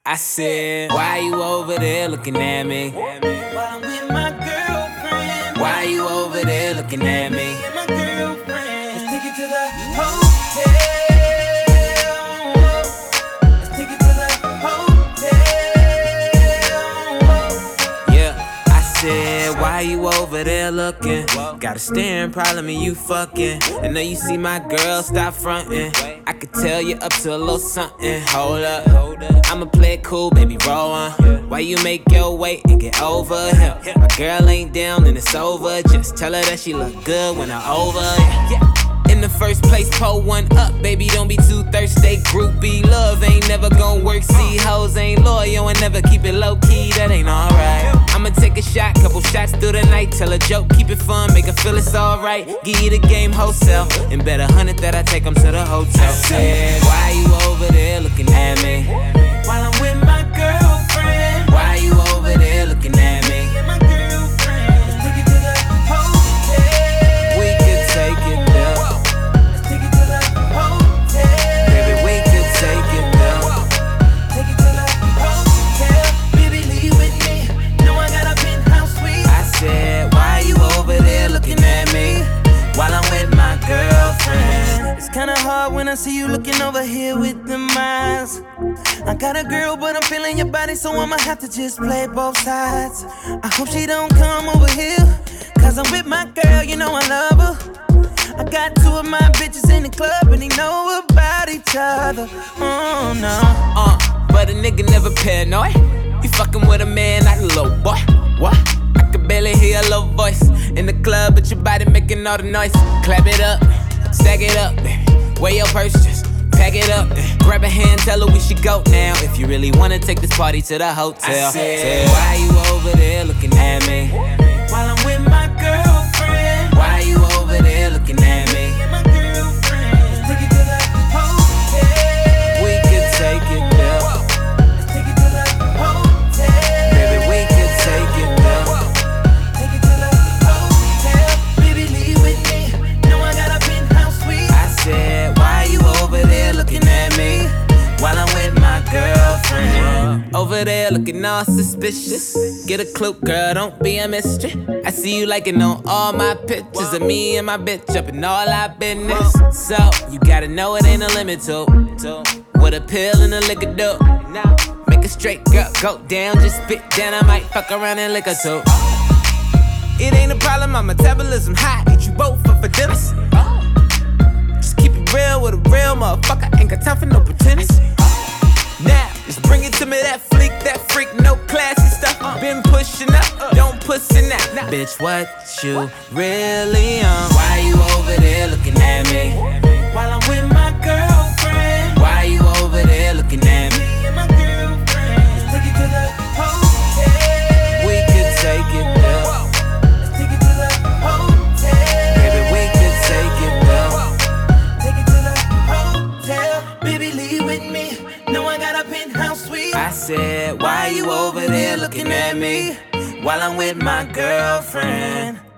I said, why you over there looking at me? While I'm with my girlfriend. Why you over there looking at me? Me and my girlfriend. Let's take it to the hotel. Let's take it to the hotel. Yeah, I said, why you over there looking? Got a staring problem and you fucking. I know you see my girl, stop fronting. I could tell you up to a little something. Hold up, I'ma play it cool, baby, roll on. Why you make your way and get over here? My girl ain't down and it's over. Just tell her that she look good when I'm over. Yeah. In the first place, pull one up, baby, don't be too thirsty. Groupie love ain't never gon' work. See, hoes ain't loyal and never keep it low key. That ain't alright. I'ma take a shot, couple shots through the night. Tell a joke, keep it fun, make her feel it's alright. Give you the game wholesale, and bet 100 that I take 'em to the hotel. I said, why you over there looking at me? While I'm with my girlfriend. Why you over there looking at me? Me and my girlfriend. Let's take it to the hotel. We could take it there. Let's take it to the hotel. Baby, we could take it there. Take it to the hotel. Baby, leave with me. Know I got a penthouse suite. I said, why you over there looking at me? While I'm with my girlfriend. It's kinda hard when I see you looking over here with them eyes. I got a girl, but I'm feeling your body, so I'ma have to just play both sides. I hope she don't come over here, cause I'm with my girl, you know I love her. I got two of my bitches in the club, and they know about each other. Oh no. But a nigga never paranoid. You fucking with a man, not a little boy. What? I could barely hear your little voice in the club, but your body making all the noise. Clap it up, stack it up, baby. Wear your purse, just pack it up. Grab a hand, tell her we should go now. If you really wanna take this party to the hotel. I said, why you over there looking at me? While I'm with my girlfriend. Why you over there looking at me? Me and my girlfriend. Let's take it to the hotel. We could take it there. Let's take it to the hotel. Baby, we could take it there. Take it to the hotel. Baby, leave with me. Know I got a penthouse suite. I said, why you over there looking at me? While I'm with my girlfriend. Over there looking all suspicious. Get a clue, girl, don't be a mystery. I see you liking on all my pictures of me and my bitch up in all our business. So, you gotta know it ain't a limit to what a pill and a liquor do. Make a straight girl go down, just spit down. I might fuck around and lick her too. It ain't a problem, my metabolism high. Eat you both up for dinner. Just keep it real with a real motherfucker. Ain't got time for no pretenders. Now, just bring it to me, that freak, no classy stuff. Been pushing up, don't pussy now. Bitch, what you really on? Why you over there looking at me? While I'm with my girlfriend. Why you over there looking at me? Me and my girlfriend. Let's take it to the hotel. We could take it there. Let's take it to the hotel. Baby, we could take it there. Take it to the hotel. Baby, leave with me. Know I got a penthouse suite. I said, why you over there looking at me? While I'm with my girlfriend.